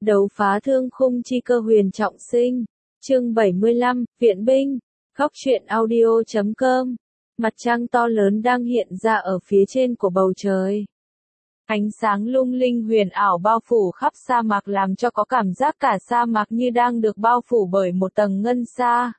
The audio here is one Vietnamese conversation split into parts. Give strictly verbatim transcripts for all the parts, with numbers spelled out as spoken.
Đấu phá thương khung chi cơ huyền trọng sinh. Chương bảy mươi lăm, Viện binh. Góc truyện audio chấm com. Mặt trăng to lớn đang hiện ra ở phía trên của bầu trời. Ánh sáng lung linh huyền ảo bao phủ khắp sa mạc làm cho có cảm giác cả sa mạc như đang được bao phủ bởi một tầng ngân sa.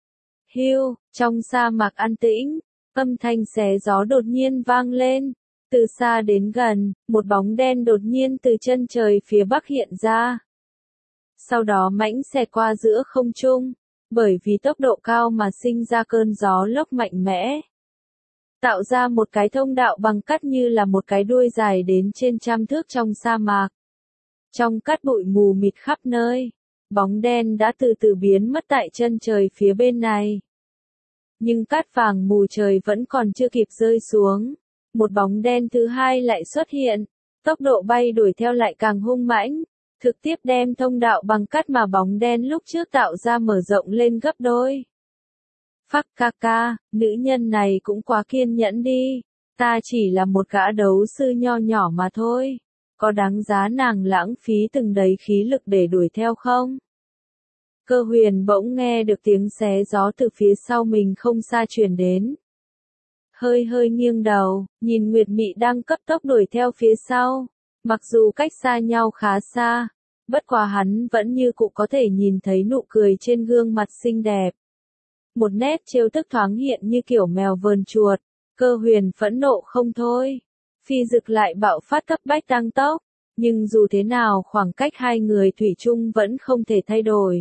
Hiu, trong sa mạc an tĩnh, âm thanh xé gió đột nhiên vang lên. Từ xa đến gần, một bóng đen đột nhiên từ chân trời phía bắc hiện ra. Sau đó mãnh xẹt qua giữa không trung, bởi vì tốc độ cao mà sinh ra cơn gió lốc mạnh mẽ. Tạo ra một cái thông đạo bằng cát như là một cái đuôi dài đến trên trăm thước trong sa mạc. Trong cát bụi mù mịt khắp nơi, bóng đen đã từ từ biến mất tại chân trời phía bên này. Nhưng cát vàng mù trời vẫn còn chưa kịp rơi xuống. Một bóng đen thứ hai lại xuất hiện, tốc độ bay đuổi theo lại càng hung mãnh, trực tiếp đem thông đạo bằng cát mà bóng đen lúc trước tạo ra mở rộng lên gấp đôi. Phắc ca ca, nữ nhân này cũng quá kiên nhẫn đi, ta chỉ là một gã đấu sư nho nhỏ mà thôi, có đáng giá nàng lãng phí từng đấy khí lực để đuổi theo không? Cơ huyền bỗng nghe được tiếng xé gió từ phía sau mình không xa truyền đến. Hơi hơi nghiêng đầu, nhìn Nguyệt Mị đang cấp tốc đuổi theo phía sau. Mặc dù cách xa nhau khá xa, bất quá hắn vẫn như cụ có thể nhìn thấy nụ cười trên gương mặt xinh đẹp. Một nét trêu tức thoáng hiện như kiểu mèo vờn chuột, Cơ huyền phẫn nộ không thôi. Phi dực lại bạo phát cấp bách tăng tốc, nhưng dù thế nào khoảng cách hai người thủy chung vẫn không thể thay đổi.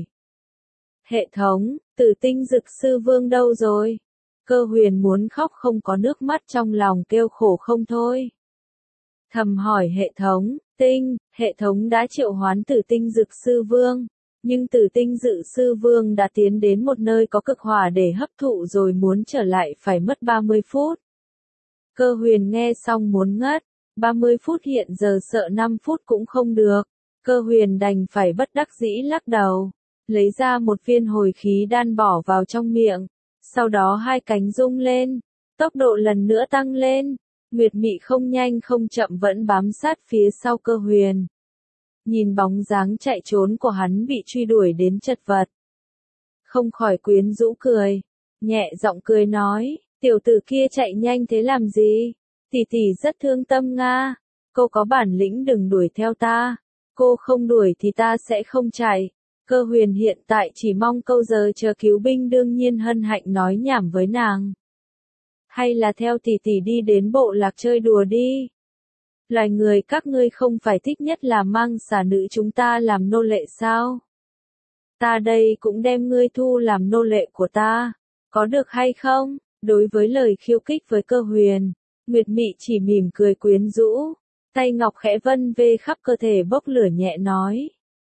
Hệ thống, Tử Tinh Dực Sư Vương đâu rồi? Cơ huyền muốn khóc không có nước mắt trong lòng kêu khổ không thôi. Thầm hỏi hệ thống, tinh, hệ thống đã triệu hoán Tử Tinh Dực Sư Vương, nhưng Tử Tinh Dực Sư Vương đã tiến đến một nơi có cực hỏa để hấp thụ rồi muốn trở lại phải mất ba mươi phút. Cơ huyền nghe xong muốn ngất, ba mươi phút hiện giờ sợ năm phút cũng không được, cơ huyền đành phải bất đắc dĩ lắc đầu, lấy ra một viên hồi khí đan bỏ vào trong miệng. Sau đó hai cánh rung lên, tốc độ lần nữa tăng lên, Nguyệt Mị không nhanh không chậm vẫn bám sát phía sau cơ huyền. Nhìn bóng dáng chạy trốn của hắn bị truy đuổi đến chật vật. Không khỏi quyến rũ cười, nhẹ giọng cười nói, tiểu tử kia chạy nhanh thế làm gì? Tỷ tỷ rất thương tâm nga, cô có bản lĩnh đừng đuổi theo ta, cô không đuổi thì ta sẽ không chạy. Cơ huyền hiện tại chỉ mong câu giờ chờ cứu binh đương nhiên hân hạnh nói nhảm với nàng. Hay là theo tỷ tỷ đi đến bộ lạc chơi đùa đi. Loài người các ngươi không phải thích nhất là mang xà nữ chúng ta làm nô lệ sao? Ta đây cũng đem ngươi thu làm nô lệ của ta, có được hay không? Đối với lời khiêu khích với cơ huyền, Nguyệt Mị chỉ mỉm cười quyến rũ, tay ngọc khẽ vân vê khắp cơ thể bốc lửa nhẹ nói.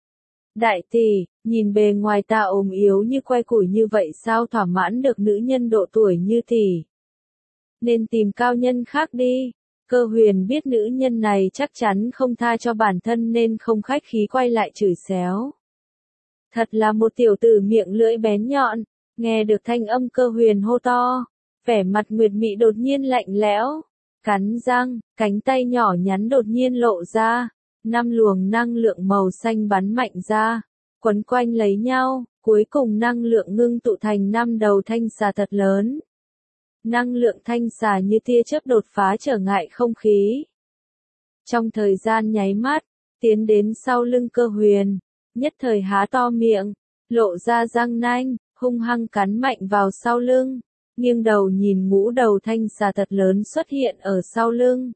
Đại tỷ, nhìn bề ngoài ta ốm yếu như que củi như vậy sao thỏa mãn được nữ nhân độ tuổi như tỷ? Nên tìm cao nhân khác đi. Cơ huyền biết nữ nhân này chắc chắn không tha cho bản thân nên không khách khí quay lại chửi xéo. Thật là một tiểu tử miệng lưỡi bén nhọn, nghe được thanh âm cơ huyền hô to, vẻ mặt Nguyệt Mị đột nhiên lạnh lẽo, cắn răng, cánh tay nhỏ nhắn đột nhiên lộ ra. Năm luồng năng lượng màu xanh bắn mạnh ra, quấn quanh lấy nhau, cuối cùng năng lượng ngưng tụ thành năm đầu thanh xà thật lớn. Năng lượng thanh xà như tia chớp đột phá trở ngại không khí. Trong thời gian nháy mắt, tiến đến sau lưng cơ huyền, nhất thời há to miệng, lộ ra răng nanh, hung hăng cắn mạnh vào sau lưng, nghiêng đầu nhìn ngũ đầu thanh xà thật lớn xuất hiện ở sau lưng.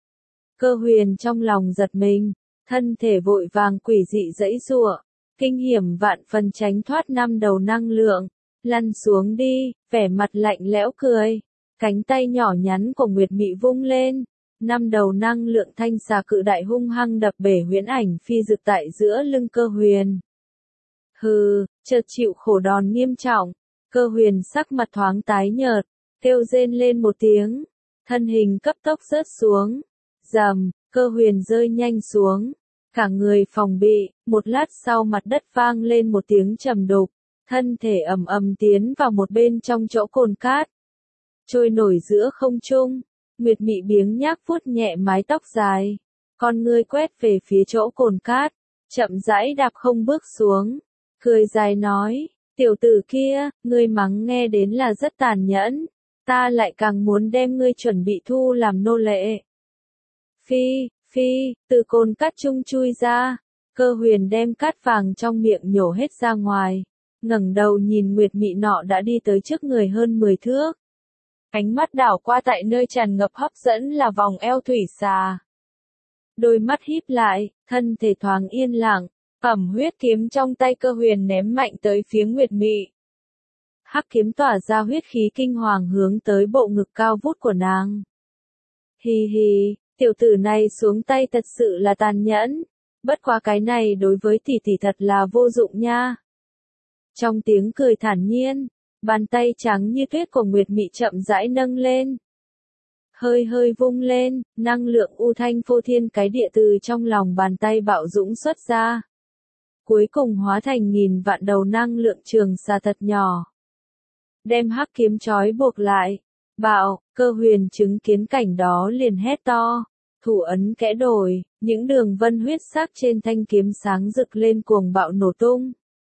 Cơ huyền trong lòng giật mình, thân thể vội vàng quỷ dị giãy giụa, kinh hiểm vạn phần tránh thoát năm đầu năng lượng, lăn xuống đi, vẻ mặt lạnh lẽo cười, cánh tay nhỏ nhắn của Nguyệt Mị vung lên, năm đầu năng lượng thanh xà cự đại hung hăng đập bể huyễn ảnh phi dực tại giữa lưng cơ huyền. Hừ, chợt chịu khổ đòn nghiêm trọng, cơ huyền sắc mặt thoáng tái nhợt, kêu rên lên một tiếng, thân hình cấp tốc rớt xuống. Rầm, cơ huyền rơi nhanh xuống, cả người phòng bị, một lát sau mặt đất vang lên một tiếng trầm đục, thân thể ầm ầm tiến vào một bên trong chỗ cồn cát. Trôi nổi giữa không trung, Nguyệt Mị biếng nhác vuốt nhẹ mái tóc dài, con ngươi quét về phía chỗ cồn cát, chậm rãi đạp không bước xuống, cười dài nói, tiểu tử kia, ngươi mắng nghe đến là rất tàn nhẫn, ta lại càng muốn đem ngươi chuẩn bị thu làm nô lệ. Phi, phi, từ côn cát trung chui ra, Cơ Huyền đem cát vàng trong miệng nhổ hết ra ngoài, ngẩng đầu nhìn Nguyệt Mị nọ đã đi tới trước người hơn mười thước. Ánh mắt đảo qua tại nơi tràn ngập hấp dẫn là vòng eo thủy xà. Đôi mắt híp lại, thân thể thoáng yên lặng, ẩm huyết kiếm trong tay Cơ Huyền ném mạnh tới phía Nguyệt Mị. Hắc kiếm tỏa ra huyết khí kinh hoàng hướng tới bộ ngực cao vút của nàng. Hì hì, tiểu tử này xuống tay thật sự là tàn nhẫn, bất quá cái này đối với tỷ tỷ thật là vô dụng nha. Trong tiếng cười thản nhiên, bàn tay trắng như tuyết của Nguyệt Mị chậm rãi nâng lên. Hơi hơi vung lên, năng lượng u thanh phô thiên cái địa từ trong lòng bàn tay bạo dũng xuất ra. Cuối cùng hóa thành nghìn vạn đầu năng lượng trường xà thật nhỏ. Đem hắc kiếm trói buộc lại. Bạo, Cơ Huyền chứng kiến cảnh đó liền hét to. Thủ ấn kẽ đổi, những đường vân huyết sắc trên thanh kiếm sáng rực lên cuồng bạo nổ tung.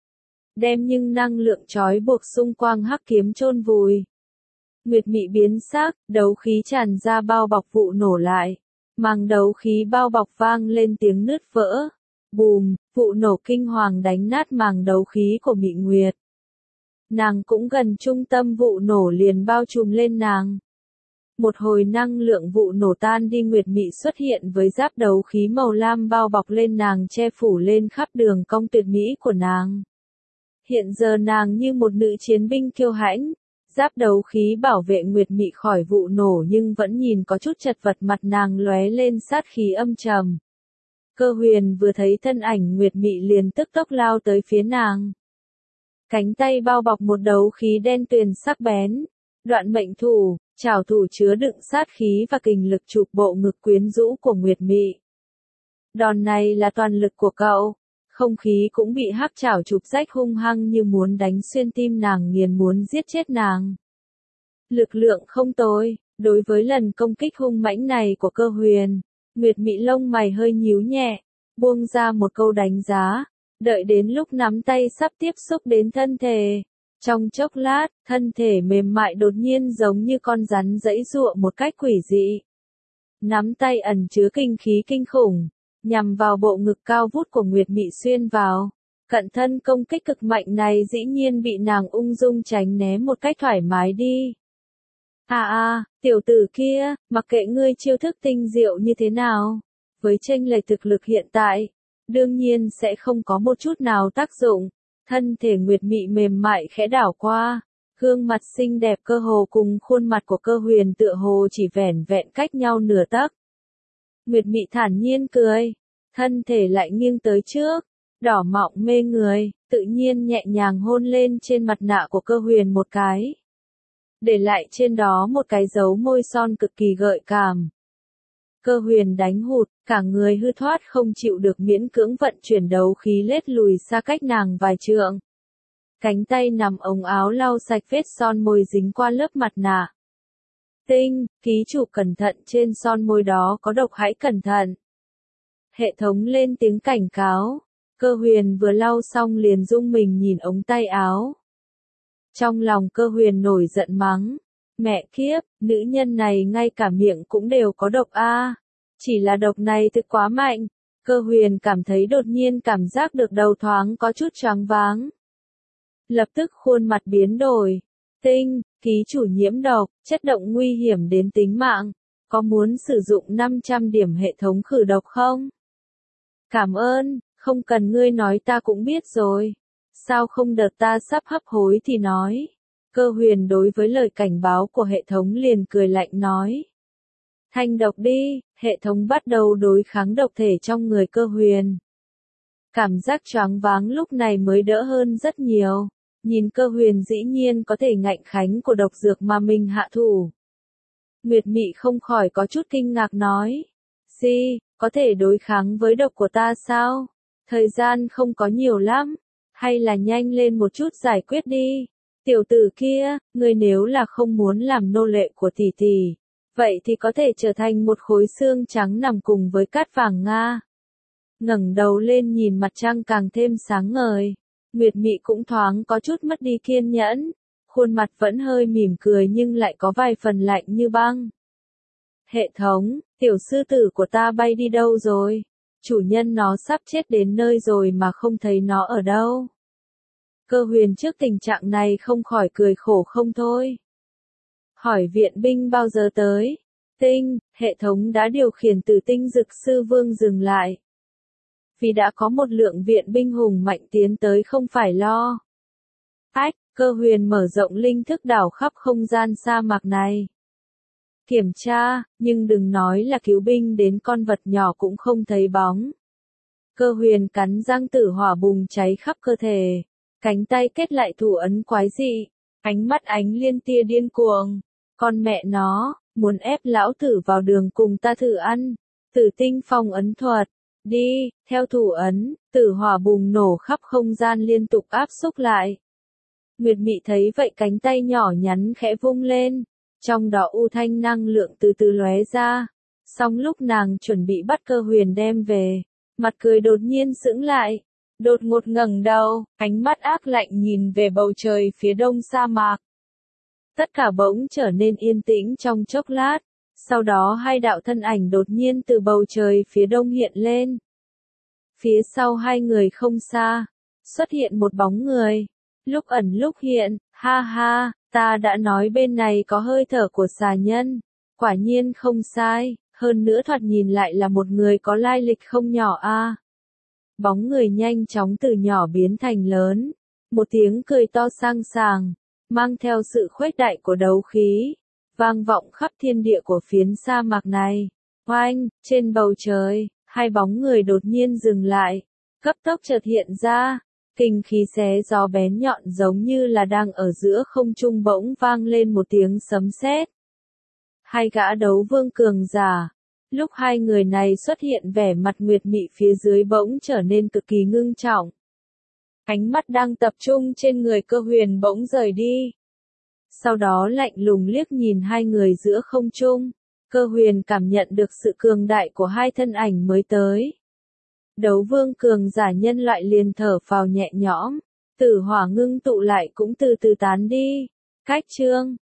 Đem nhưng năng lượng trói buộc xung quanh hắc kiếm chôn vùi. Nguyệt Mị biến sắc, đấu khí tràn ra bao bọc vụ nổ lại. Màng đấu khí bao bọc vang lên tiếng nứt vỡ. Bùm, vụ nổ kinh hoàng đánh nát màng đấu khí của Mị Nguyệt. Nàng cũng gần trung tâm vụ nổ liền bao trùm lên nàng. Một hồi năng lượng vụ nổ tan đi, Nguyệt Mị xuất hiện với giáp đấu khí màu lam bao bọc lên nàng, che phủ lên khắp đường cong tuyệt mỹ của nàng. Hiện giờ nàng như một nữ chiến binh kiêu hãnh, giáp đấu khí bảo vệ Nguyệt Mị khỏi vụ nổ nhưng vẫn nhìn có chút chật vật, mặt nàng lóe lên sát khí âm trầm. Cơ Huyền vừa thấy thân ảnh Nguyệt Mị liền tức tốc lao tới phía nàng. Cánh tay bao bọc một đấu khí đen tuyền sắc bén, đoạn mệnh thủ, trảo thủ chứa đựng sát khí và kình lực chụp bộ ngực quyến rũ của Nguyệt Mị. Đòn này là toàn lực của cậu, không khí cũng bị hắc trảo chụp rách hung hăng như muốn đánh xuyên tim nàng, nghiền muốn giết chết nàng. Lực lượng không tồi, đối với lần công kích hung mãnh này của Cơ Huyền, Nguyệt Mị lông mày hơi nhíu nhẹ, buông ra một câu đánh giá. Đợi đến lúc nắm tay sắp tiếp xúc đến thân thể. Trong chốc lát, thân thể mềm mại đột nhiên giống như con rắn giãy giụa một cách quỷ dị. Nắm tay ẩn chứa kinh khí kinh khủng, nhằm vào bộ ngực cao vút của Nguyệt Mị xuyên vào. Cận thân công kích cực mạnh này dĩ nhiên bị nàng ung dung tránh né một cách thoải mái đi. À à, tiểu tử kia, mặc kệ ngươi chiêu thức tinh diệu như thế nào, với chênh lệch thực lực hiện tại, đương nhiên sẽ không có một chút nào tác dụng. Thân thể Nguyệt Mị mềm mại khẽ đảo qua, gương mặt xinh đẹp cơ hồ cùng khuôn mặt của Cơ Huyền tựa hồ chỉ vẻn vẹn cách nhau nửa tấc. Nguyệt Mị thản nhiên cười, thân thể lại nghiêng tới trước, đỏ mọng mê người, tự nhiên nhẹ nhàng hôn lên trên mặt nạ của Cơ Huyền một cái, để lại trên đó một cái dấu môi son cực kỳ gợi cảm. Cơ Huyền đánh hụt, cả người hư thoát không chịu được, miễn cưỡng vận chuyển đấu khí lết lùi xa cách nàng vài trượng. Cánh tay nằm ống áo lau sạch vết son môi dính qua lớp mặt nạ. Tinh, ký chủ cẩn thận, trên son môi đó có độc, hãy cẩn thận. Hệ thống lên tiếng cảnh cáo. Cơ Huyền vừa lau xong liền rung mình nhìn ống tay áo. Trong lòng Cơ Huyền nổi giận mắng. Mẹ kiếp, nữ nhân này ngay cả miệng cũng đều có độc a. À. Chỉ là độc này thực quá mạnh. Cơ Huyền cảm thấy đột nhiên cảm giác được đầu thoáng có chút choáng váng. Lập tức khuôn mặt biến đổi. Tinh, ký chủ nhiễm độc, chất độc nguy hiểm đến tính mạng. Có muốn sử dụng năm trăm điểm hệ thống khử độc không? Cảm ơn, không cần ngươi nói ta cũng biết rồi. Sao không đợt ta sắp hấp hối thì nói. Cơ Huyền đối với lời cảnh báo của hệ thống liền cười lạnh nói. Thanh độc đi, hệ thống bắt đầu đối kháng độc thể trong người Cơ Huyền. Cảm giác choáng váng lúc này mới đỡ hơn rất nhiều. Nhìn Cơ Huyền dĩ nhiên có thể ngạnh kháng của độc dược mà mình hạ thủ. Nguyệt Mị không khỏi có chút kinh ngạc nói. Gì, có thể đối kháng với độc của ta sao? Thời gian không có nhiều lắm. Hay là nhanh lên một chút giải quyết đi. Tiểu tử kia, ngươi nếu là không muốn làm nô lệ của tỷ tỷ, vậy thì có thể trở thành một khối xương trắng nằm cùng với cát vàng Nga. ngẩng đầu lên nhìn mặt trăng càng thêm sáng ngời. Nguyệt Mị cũng thoáng có chút mất đi kiên nhẫn, khuôn mặt vẫn hơi mỉm cười nhưng lại có vài phần lạnh như băng. Hệ thống, tiểu sư tử của ta bay đi đâu rồi? Chủ nhân nó sắp chết đến nơi rồi mà không thấy nó ở đâu. Cơ Huyền trước tình trạng này không khỏi cười khổ không thôi. Hỏi viện binh bao giờ tới? Tinh, hệ thống đã điều khiển Tử Tinh Dực Sư Vương dừng lại. Vì đã có một lượng viện binh hùng mạnh tiến tới không phải lo. Ách, Cơ Huyền mở rộng linh thức đảo khắp không gian sa mạc này. Kiểm tra, nhưng đừng nói là cứu binh đến con vật nhỏ cũng không thấy bóng. Cơ Huyền cắn răng tử hỏa bùng cháy khắp cơ thể. Cánh tay kết lại thủ ấn quái dị. Ánh mắt ánh liên tia điên cuồng. Con mẹ nó, muốn ép lão tử vào đường cùng ta thử ăn. Tử tinh phong ấn thuật. Đi, theo thủ ấn, tử hỏa bùng nổ khắp không gian liên tục áp xúc lại. Nguyệt Mị thấy vậy cánh tay nhỏ nhắn khẽ vung lên. Trong đó u thanh năng lượng từ từ lóe ra. Xong lúc nàng chuẩn bị bắt Cơ Huyền đem về, mặt cười đột nhiên sững lại. Đột ngột ngẩng đầu, ánh mắt ác lạnh nhìn về bầu trời phía đông sa mạc. Tất cả bỗng trở nên yên tĩnh trong chốc lát. Sau đó hai đạo thân ảnh đột nhiên từ bầu trời phía đông hiện lên. Phía sau hai người không xa, xuất hiện một bóng người. Lúc ẩn lúc hiện, ha ha, ta đã nói bên này có hơi thở của xà nhân. Quả nhiên không sai, hơn nữa thoạt nhìn lại là một người có lai lịch không nhỏ a. À. Bóng người nhanh chóng từ nhỏ biến thành lớn. Một tiếng cười to sang sàng, mang theo sự khuếch đại của đấu khí, vang vọng khắp thiên địa của phiến sa mạc này. Oanh, trên bầu trời, hai bóng người đột nhiên dừng lại, cấp tốc chợt hiện ra, kinh khí xé gió bén nhọn giống như là đang ở giữa không trung bỗng vang lên một tiếng sấm sét. Hai gã đấu vương cường giả. Lúc hai người này xuất hiện vẻ mặt Nguyệt Mị phía dưới bỗng trở nên cực kỳ ngưng trọng. Ánh mắt đang tập trung trên người Cơ Huyền bỗng rời đi. Sau đó lạnh lùng liếc nhìn hai người giữa không trung. Cơ Huyền cảm nhận được sự cường đại của hai thân ảnh mới tới. Đấu vương cường giả nhân loại liền thở phào nhẹ nhõm. Tử hỏa ngưng tụ lại cũng từ từ tán đi. Cách chương